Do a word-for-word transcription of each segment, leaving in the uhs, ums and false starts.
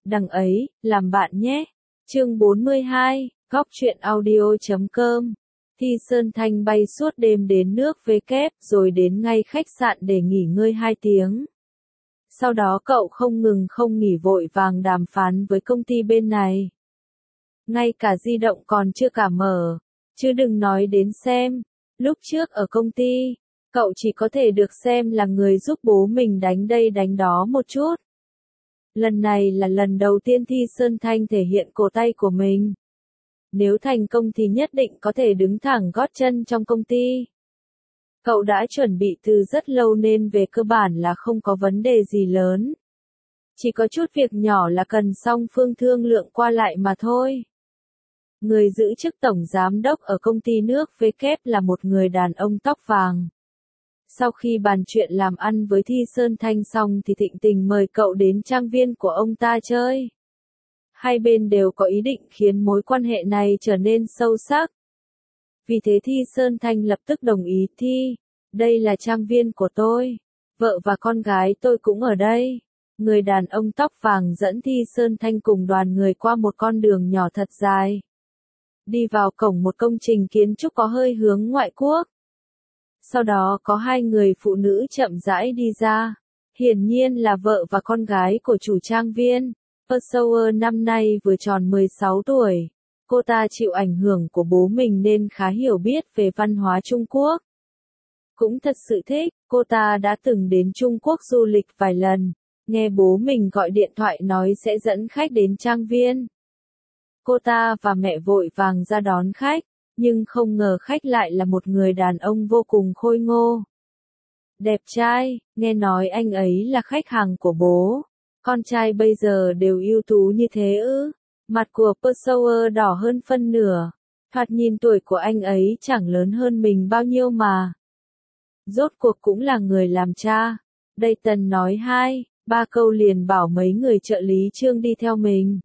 Đằng ấy, làm bạn nhé. Chương bốn mươi hai, góc truyện audio chấm com. Thi Sơn Thanh bay suốt đêm đến nước V kép rồi đến ngay khách sạn để nghỉ ngơi hai tiếng. Sau đó cậu không ngừng không nghỉ vội vàng đàm phán với công ty bên này. Ngay cả di động còn chưa cả mở, chứ đừng nói đến xem. Lúc trước ở công ty, cậu chỉ có thể được xem là người giúp bố mình đánh đây đánh đó một chút. Lần này là lần đầu tiên Thi Sơn Thanh thể hiện cổ tay của mình. Nếu thành công thì nhất định có thể đứng thẳng gót chân trong công ty. Cậu đã chuẩn bị từ rất lâu nên về cơ bản là không có vấn đề gì lớn. Chỉ có chút việc nhỏ là cần song phương thương lượng qua lại mà thôi. Người giữ chức tổng giám đốc ở công ty nước V kép là một người đàn ông tóc vàng. Sau khi bàn chuyện làm ăn với Thi Sơn Thanh xong thì thịnh tình mời cậu đến trang viên của ông ta chơi. Hai bên đều có ý định khiến mối quan hệ này trở nên sâu sắc. Vì thế Thi Sơn Thanh lập tức đồng ý. Thi, đây là trang viên của tôi. Vợ và con gái tôi cũng ở đây. Người đàn ông tóc vàng dẫn Thi Sơn Thanh cùng đoàn người qua một con đường nhỏ thật dài. Đi vào cổng một công trình kiến trúc có hơi hướng ngoại quốc. Sau đó có hai người phụ nữ chậm rãi đi ra. Hiển nhiên là vợ và con gái của chủ trang viên. Perseus năm nay vừa tròn mười sáu tuổi. Cô ta chịu ảnh hưởng của bố mình nên khá hiểu biết về văn hóa Trung Quốc. Cũng thật sự thích, cô ta đã từng đến Trung Quốc du lịch vài lần. Nghe bố mình gọi điện thoại nói sẽ dẫn khách đến trang viên. Cô ta và mẹ vội vàng ra đón khách, nhưng không ngờ khách lại là một người đàn ông vô cùng khôi ngô. Đẹp trai, nghe nói anh ấy là khách hàng của bố. Con trai bây giờ đều ưu tú như thế ư? Mặt của Perseus đỏ hơn phân nửa. Thoạt nhìn tuổi của anh ấy chẳng lớn hơn mình bao nhiêu mà. Rốt cuộc cũng là người làm cha. Đây Tần nói hai, ba câu liền bảo mấy người trợ lý Trương đi theo mình.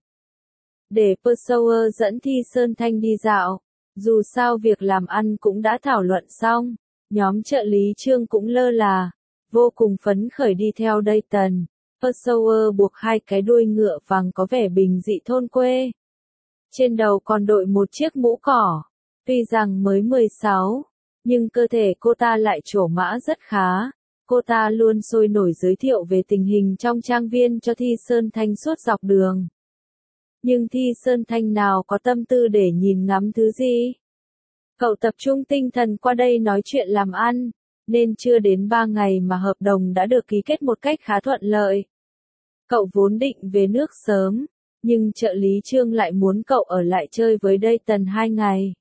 Để Perseus dẫn Thi Sơn Thanh đi dạo. Dù sao việc làm ăn cũng đã thảo luận xong. Nhóm trợ lý Trương cũng lơ là. Vô cùng phấn khởi đi theo đây Tần. Perseus buộc hai cái đuôi ngựa vàng có vẻ bình dị thôn quê. Trên đầu còn đội một chiếc mũ cỏ. Tuy rằng mới mười sáu, nhưng cơ thể cô ta lại trổ mã rất khá. Cô ta luôn sôi nổi giới thiệu về tình hình trong trang viên cho Thi Sơn Thanh suốt dọc đường. Nhưng Thi Sơn Thanh nào có tâm tư để nhìn ngắm thứ gì. Cậu tập trung tinh thần qua đây nói chuyện làm ăn, nên chưa đến ba ngày mà hợp đồng đã được ký kết một cách khá thuận lợi. Cậu vốn định về nước sớm, nhưng trợ lý Trương lại muốn cậu ở lại chơi với đây Tần hai ngày.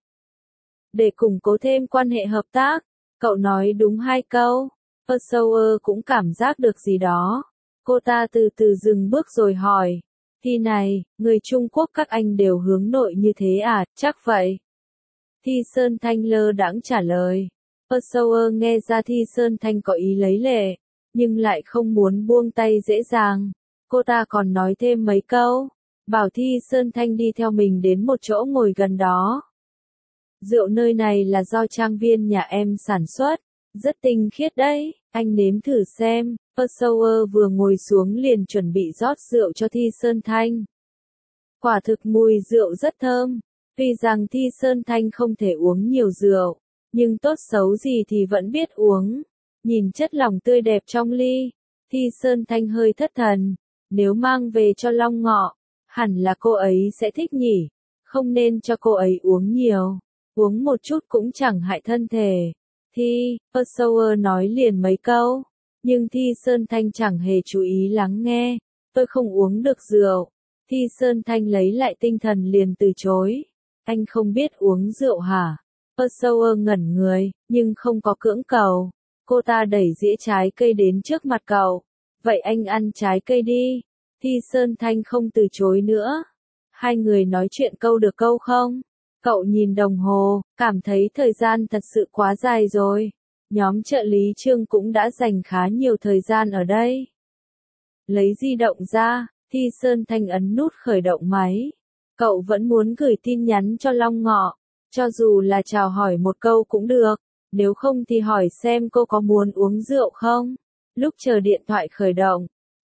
Để củng cố thêm quan hệ hợp tác, cậu nói đúng hai câu. Perseus cũng cảm giác được gì đó. Cô ta từ từ dừng bước rồi hỏi. Thi này, người Trung Quốc các anh đều hướng nội như thế à, chắc vậy. Thi Sơn Thanh lơ đãng trả lời. Perseus nghe ra Thi Sơn Thanh có ý lấy lệ, nhưng lại không muốn buông tay dễ dàng. Cô ta còn nói thêm mấy câu, bảo Thi Sơn Thanh đi theo mình đến một chỗ ngồi gần đó. Rượu nơi này là do trang viên nhà em sản xuất, rất tinh khiết đấy, anh nếm thử xem. Perseus vừa ngồi xuống liền chuẩn bị rót rượu cho Thi Sơn Thanh. Quả thực mùi rượu rất thơm, tuy rằng Thi Sơn Thanh không thể uống nhiều rượu, nhưng tốt xấu gì thì vẫn biết uống. Nhìn chất lỏng tươi đẹp trong ly, Thi Sơn Thanh hơi thất thần. Nếu mang về cho Long Ngọ, hẳn là cô ấy sẽ thích nhỉ. Không nên cho cô ấy uống nhiều. Uống một chút cũng chẳng hại thân thể. Thi, Perseus nói liền mấy câu. Nhưng Thi Sơn Thanh chẳng hề chú ý lắng nghe. Tôi không uống được rượu. Thi Sơn Thanh lấy lại tinh thần liền từ chối. Anh không biết uống rượu hả? Perseus ngẩn người, nhưng không có cưỡng cầu. Cô ta đẩy dĩa trái cây đến trước mặt cậu. Vậy anh ăn trái cây đi. Thi Sơn Thanh không từ chối nữa. Hai người nói chuyện câu được câu không? Cậu nhìn đồng hồ, cảm thấy thời gian thật sự quá dài rồi. Nhóm trợ lý Trương cũng đã dành khá nhiều thời gian ở đây. Lấy di động ra, Thi Sơn Thanh ấn nút khởi động máy. Cậu vẫn muốn gửi tin nhắn cho Long Ngọ. Cho dù là chào hỏi một câu cũng được. Nếu không thì hỏi xem cô có muốn uống rượu không? Lúc chờ điện thoại khởi động,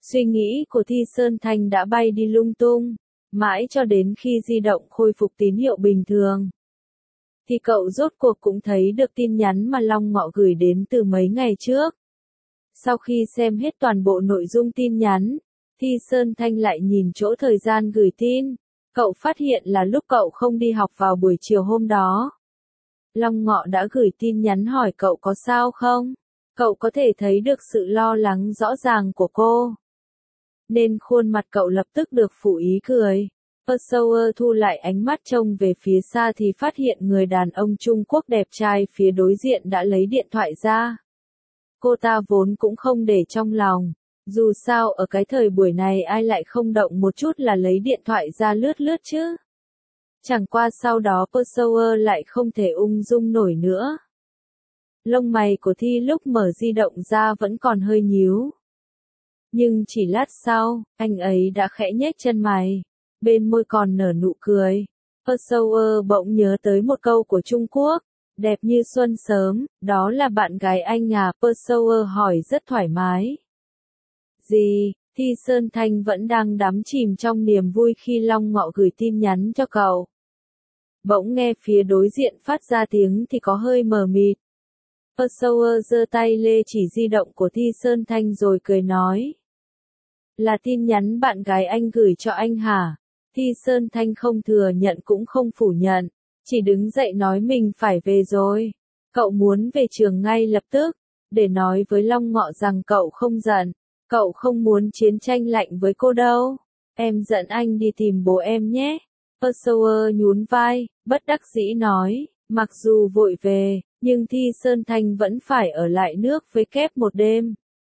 Suy nghĩ của Thi Sơn Thanh đã bay đi lung tung, mãi cho đến khi di động khôi phục tín hiệu bình thường. Thì cậu rốt cuộc cũng thấy được tin nhắn mà Long Ngọ gửi đến từ mấy ngày trước. Sau khi xem hết toàn bộ nội dung tin nhắn, Thi Sơn Thanh lại nhìn chỗ thời gian gửi tin. Cậu phát hiện là lúc cậu không đi học vào buổi chiều hôm đó. Long Ngọ đã gửi tin nhắn hỏi cậu có sao không? Cậu có thể thấy được sự lo lắng rõ ràng của cô. Nên khuôn mặt cậu lập tức được phủ ý cười. Perseus thu lại ánh mắt trông về phía xa thì phát hiện người đàn ông Trung Quốc đẹp trai phía đối diện đã lấy điện thoại ra. Cô ta vốn cũng không để trong lòng. Dù sao ở cái thời buổi này ai lại không động một chút là lấy điện thoại ra lướt lướt chứ. Chẳng qua sau đó Perseus lại không thể ung dung nổi nữa. Lông mày của Thi lúc mở di động ra vẫn còn hơi nhíu. Nhưng chỉ lát sau, anh ấy đã khẽ nhếch chân mày, bên môi còn nở nụ cười. Perseus bỗng nhớ tới một câu của Trung Quốc, đẹp như xuân sớm, đó là bạn gái anh à? Perseus hỏi rất thoải mái. Gì? Thi Sơn Thanh vẫn đang đắm chìm trong niềm vui khi Long Ngọ gửi tin nhắn cho cậu. Bỗng nghe phía đối diện phát ra tiếng thì có hơi mờ mịt. Perseus giơ tay lê chỉ di động của Thi Sơn Thanh rồi cười nói. Là tin nhắn bạn gái anh gửi cho anh hả? Thi Sơn Thanh không thừa nhận cũng không phủ nhận, chỉ đứng dậy nói mình phải về rồi. Cậu muốn về trường ngay lập tức, để nói với Long Ngọ rằng cậu không giận, cậu không muốn chiến tranh lạnh với cô đâu. Em dẫn anh đi tìm bố em nhé. Perseus nhún vai, bất đắc dĩ nói, mặc dù vội về, nhưng Thi Sơn Thanh vẫn phải ở lại nước với kép một đêm.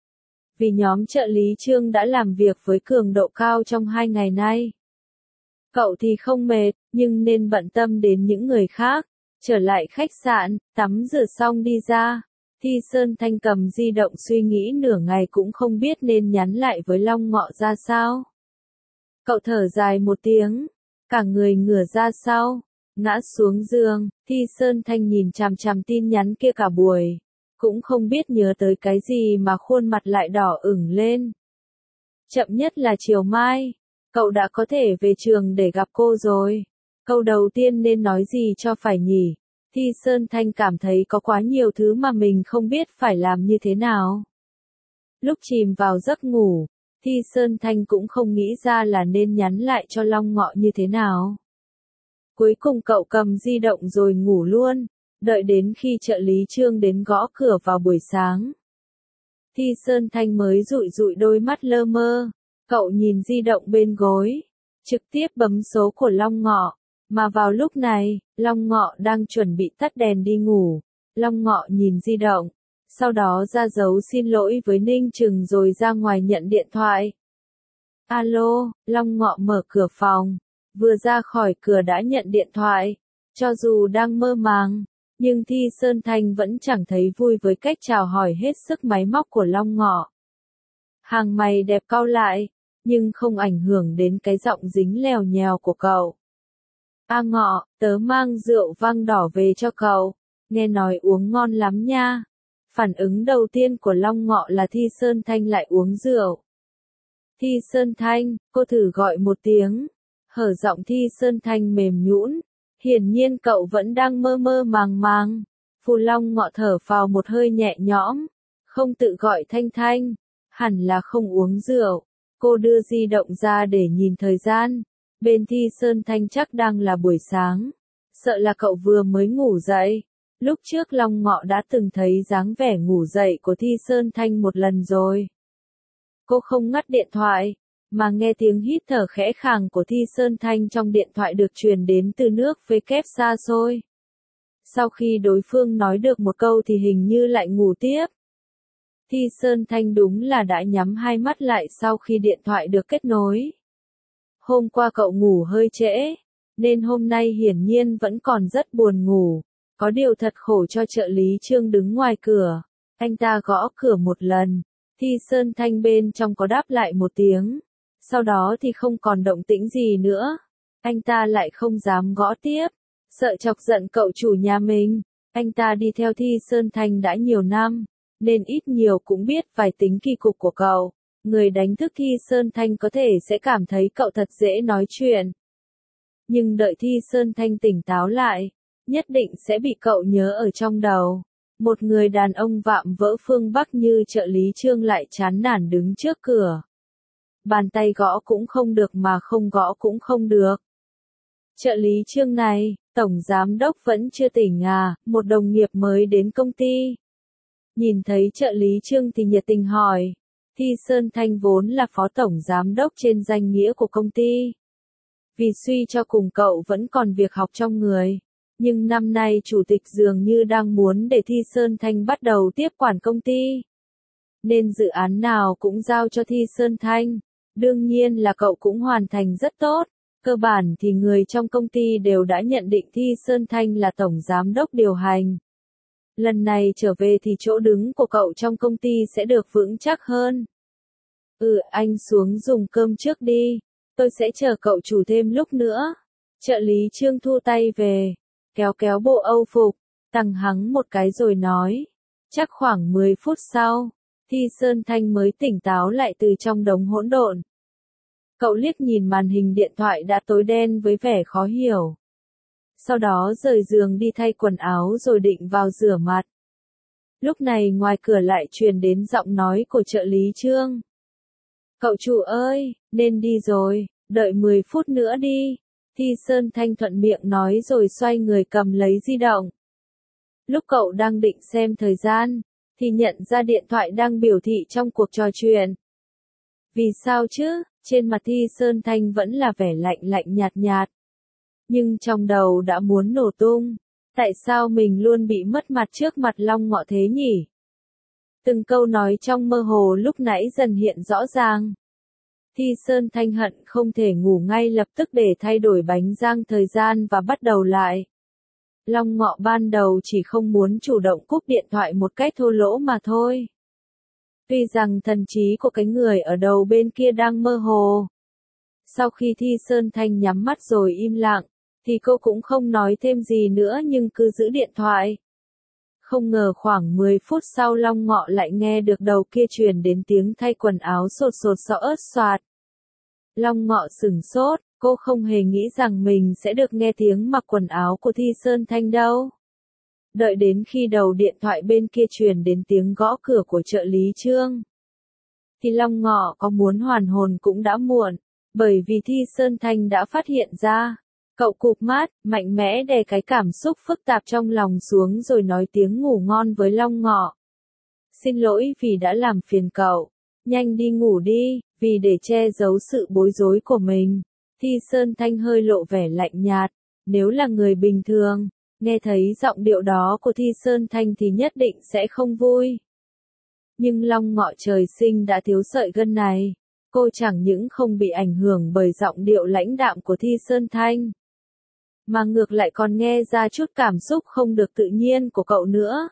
Vì nhóm trợ lý Trương đã làm việc với cường độ cao trong hai ngày nay. Cậu thì không mệt, nhưng nên bận tâm đến những người khác. Trở lại khách sạn, tắm rửa xong đi ra. Thi Sơn Thanh cầm di động suy nghĩ nửa ngày cũng không biết nên nhắn lại với Long Ngọ ra sao. Cậu thở dài một tiếng, cả người ngửa ra sau, ngã xuống giường. Thi Sơn Thanh nhìn chằm chằm tin nhắn kia cả buổi, cũng không biết nhớ tới cái gì mà khuôn mặt lại đỏ ửng lên. Chậm nhất là chiều mai, cậu đã có thể về trường để gặp cô rồi. Câu đầu tiên nên nói gì cho phải nhỉ? Thi Sơn Thanh cảm thấy có quá nhiều thứ mà mình không biết phải làm như thế nào. Lúc chìm vào giấc ngủ, Thi Sơn Thanh cũng không nghĩ ra là nên nhắn lại cho Long Ngọ như thế nào. Cuối cùng cậu cầm di động rồi ngủ luôn, đợi đến khi trợ lý Trương đến gõ cửa vào buổi sáng. Thi Sơn Thanh mới dụi dụi đôi mắt lơ mơ, cậu nhìn di động bên gối, trực tiếp bấm số của Long Ngọ. Mà vào lúc này, Long Ngọ đang chuẩn bị tắt đèn đi ngủ. Long Ngọ nhìn di động, sau đó ra dấu xin lỗi với Ninh Trừng rồi ra ngoài nhận điện thoại. Alo, Long Ngọ mở cửa phòng, vừa ra khỏi cửa đã nhận điện thoại. Cho dù đang mơ màng, nhưng Thi Sơn Thanh vẫn chẳng thấy vui với cách chào hỏi hết sức máy móc của Long Ngọ. Hàng mày đẹp cau lại, nhưng không ảnh hưởng đến cái giọng dính lèo nhèo của cậu. A Ngọ, tớ mang rượu vang đỏ về cho cậu, nghe nói uống ngon lắm nha. Phản ứng đầu tiên của Long Ngọ là Thi Sơn Thanh lại uống rượu. Thi Sơn Thanh, cô thử gọi một tiếng. Hở giọng Thi Sơn Thanh mềm nhũn, hiển nhiên cậu vẫn đang mơ mơ màng màng. Phù Long Ngọ thở phào một hơi nhẹ nhõm, không tự gọi Thanh Thanh, hẳn là không uống rượu. Cô đưa di động ra để nhìn thời gian. Bên Thi Sơn Thanh chắc đang là buổi sáng, sợ là cậu vừa mới ngủ dậy. Lúc trước Long Ngọ đã từng thấy dáng vẻ ngủ dậy của Thi Sơn Thanh một lần rồi. Cô không ngắt điện thoại, mà nghe tiếng hít thở khẽ khàng của Thi Sơn Thanh trong điện thoại được truyền đến từ nước với kép xa xôi. Sau khi đối phương nói được một câu thì hình như lại ngủ tiếp. Thi Sơn Thanh đúng là đã nhắm hai mắt lại sau khi điện thoại được kết nối. Hôm qua cậu ngủ hơi trễ, nên hôm nay hiển nhiên vẫn còn rất buồn ngủ. Có điều thật khổ cho trợ lý Trương đứng ngoài cửa. Anh ta gõ cửa một lần, Thi Sơn Thanh bên trong có đáp lại một tiếng. Sau đó thì không còn động tĩnh gì nữa. Anh ta lại không dám gõ tiếp, sợ chọc giận cậu chủ nhà mình. Anh ta đi theo Thi Sơn Thanh đã nhiều năm, nên ít nhiều cũng biết vài tính kỳ cục của cậu. Người đánh thức Thi Sơn Thanh có thể sẽ cảm thấy cậu thật dễ nói chuyện. Nhưng đợi Thi Sơn Thanh tỉnh táo lại, nhất định sẽ bị cậu nhớ ở trong đầu. Một người đàn ông vạm vỡ phương Bắc như trợ lý Trương lại chán nản đứng trước cửa. Bàn tay gõ cũng không được mà không gõ cũng không được. Trợ lý Trương này, tổng giám đốc vẫn chưa tỉnh à, một đồng nghiệp mới đến công ty. Nhìn thấy trợ lý Trương thì nhiệt tình hỏi. Thi Sơn Thanh vốn là phó tổng giám đốc trên danh nghĩa của công ty. Vì suy cho cùng cậu vẫn còn việc học trong người. Nhưng năm nay chủ tịch dường như đang muốn để Thi Sơn Thanh bắt đầu tiếp quản công ty. Nên dự án nào cũng giao cho Thi Sơn Thanh. Đương nhiên là cậu cũng hoàn thành rất tốt. Cơ bản thì người trong công ty đều đã nhận định Thi Sơn Thanh là tổng giám đốc điều hành. Lần này trở về thì chỗ đứng của cậu trong công ty sẽ được vững chắc hơn. Ừ, anh xuống dùng cơm trước đi. Tôi sẽ chờ cậu chủ thêm lúc nữa. Trợ lý Trương thu tay về. Kéo kéo bộ âu phục. Tằng hắng một cái rồi nói. Chắc khoảng mười phút sau. Thi Sơn Thanh mới tỉnh táo lại từ trong đống hỗn độn. Cậu liếc nhìn màn hình điện thoại đã tối đen với vẻ khó hiểu. Sau đó rời giường đi thay quần áo rồi định vào rửa mặt. Lúc này ngoài cửa lại truyền đến giọng nói của trợ lý Trương. Cậu chủ ơi, nên đi rồi, đợi mười phút nữa đi. Thi Sơn Thanh thuận miệng nói rồi xoay người cầm lấy di động. Lúc cậu đang định xem thời gian, thì nhận ra điện thoại đang biểu thị trong cuộc trò chuyện. Vì sao chứ, trên mặt Thi Sơn Thanh vẫn là vẻ lạnh lạnh nhạt nhạt. Nhưng trong đầu đã muốn nổ tung. Tại sao mình luôn bị mất mặt trước mặt Long Ngọ thế nhỉ? Từng câu nói trong mơ hồ lúc nãy dần hiện rõ ràng. Thi Sơn Thanh hận không thể ngủ ngay lập tức để thay đổi bánh rang thời gian và bắt đầu lại. Long Ngọ ban đầu chỉ không muốn chủ động cúp điện thoại một cách thô lỗ mà thôi. Tuy rằng thần trí của cái người ở đầu bên kia đang mơ hồ. Sau khi Thi Sơn Thanh nhắm mắt rồi im lặng, thì cô cũng không nói thêm gì nữa nhưng cứ giữ điện thoại. Không ngờ khoảng mười phút sau Long Ngọ lại nghe được đầu kia truyền đến tiếng thay quần áo sột sột xọ ớt xoạt. Long Ngọ sửng sốt, cô không hề nghĩ rằng mình sẽ được nghe tiếng mặc quần áo của Thi Sơn Thanh đâu. Đợi đến khi đầu điện thoại bên kia truyền đến tiếng gõ cửa của trợ lý Trương. Thì Long Ngọ có muốn hoàn hồn cũng đã muộn, bởi vì Thi Sơn Thanh đã phát hiện ra. Cậu cụp mắt, mạnh mẽ đè cái cảm xúc phức tạp trong lòng xuống rồi nói tiếng ngủ ngon với Long Ngọ. Xin lỗi vì đã làm phiền cậu. Nhanh đi ngủ đi, vì để che giấu sự bối rối của mình. Thi Sơn Thanh hơi lộ vẻ lạnh nhạt. Nếu là người bình thường, nghe thấy giọng điệu đó của Thi Sơn Thanh thì nhất định sẽ không vui. Nhưng Long Ngọ trời sinh đã thiếu sợi gân này. Cô chẳng những không bị ảnh hưởng bởi giọng điệu lãnh đạm của Thi Sơn Thanh, mà ngược lại còn nghe ra chút cảm xúc không được tự nhiên của cậu nữa.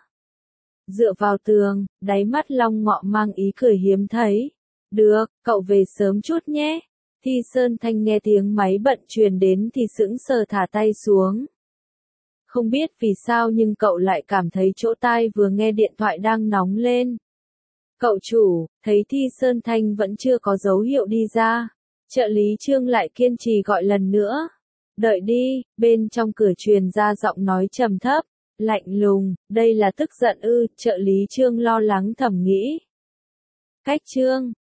Dựa vào tường, đáy mắt Long Ngọ mang ý cười hiếm thấy. Được, cậu về sớm chút nhé. Thi Sơn Thanh nghe tiếng máy bận truyền đến thì sững sờ thả tay xuống. Không biết vì sao nhưng cậu lại cảm thấy chỗ tai vừa nghe điện thoại đang nóng lên. Cậu chủ, thấy Thi Sơn Thanh vẫn chưa có dấu hiệu đi ra. Trợ lý Trương lại kiên trì gọi lần nữa. Đợi đi, bên trong cửa truyền ra giọng nói trầm thấp, lạnh lùng, đây là tức giận ư, trợ lý Trương lo lắng thầm nghĩ. Cách Trương,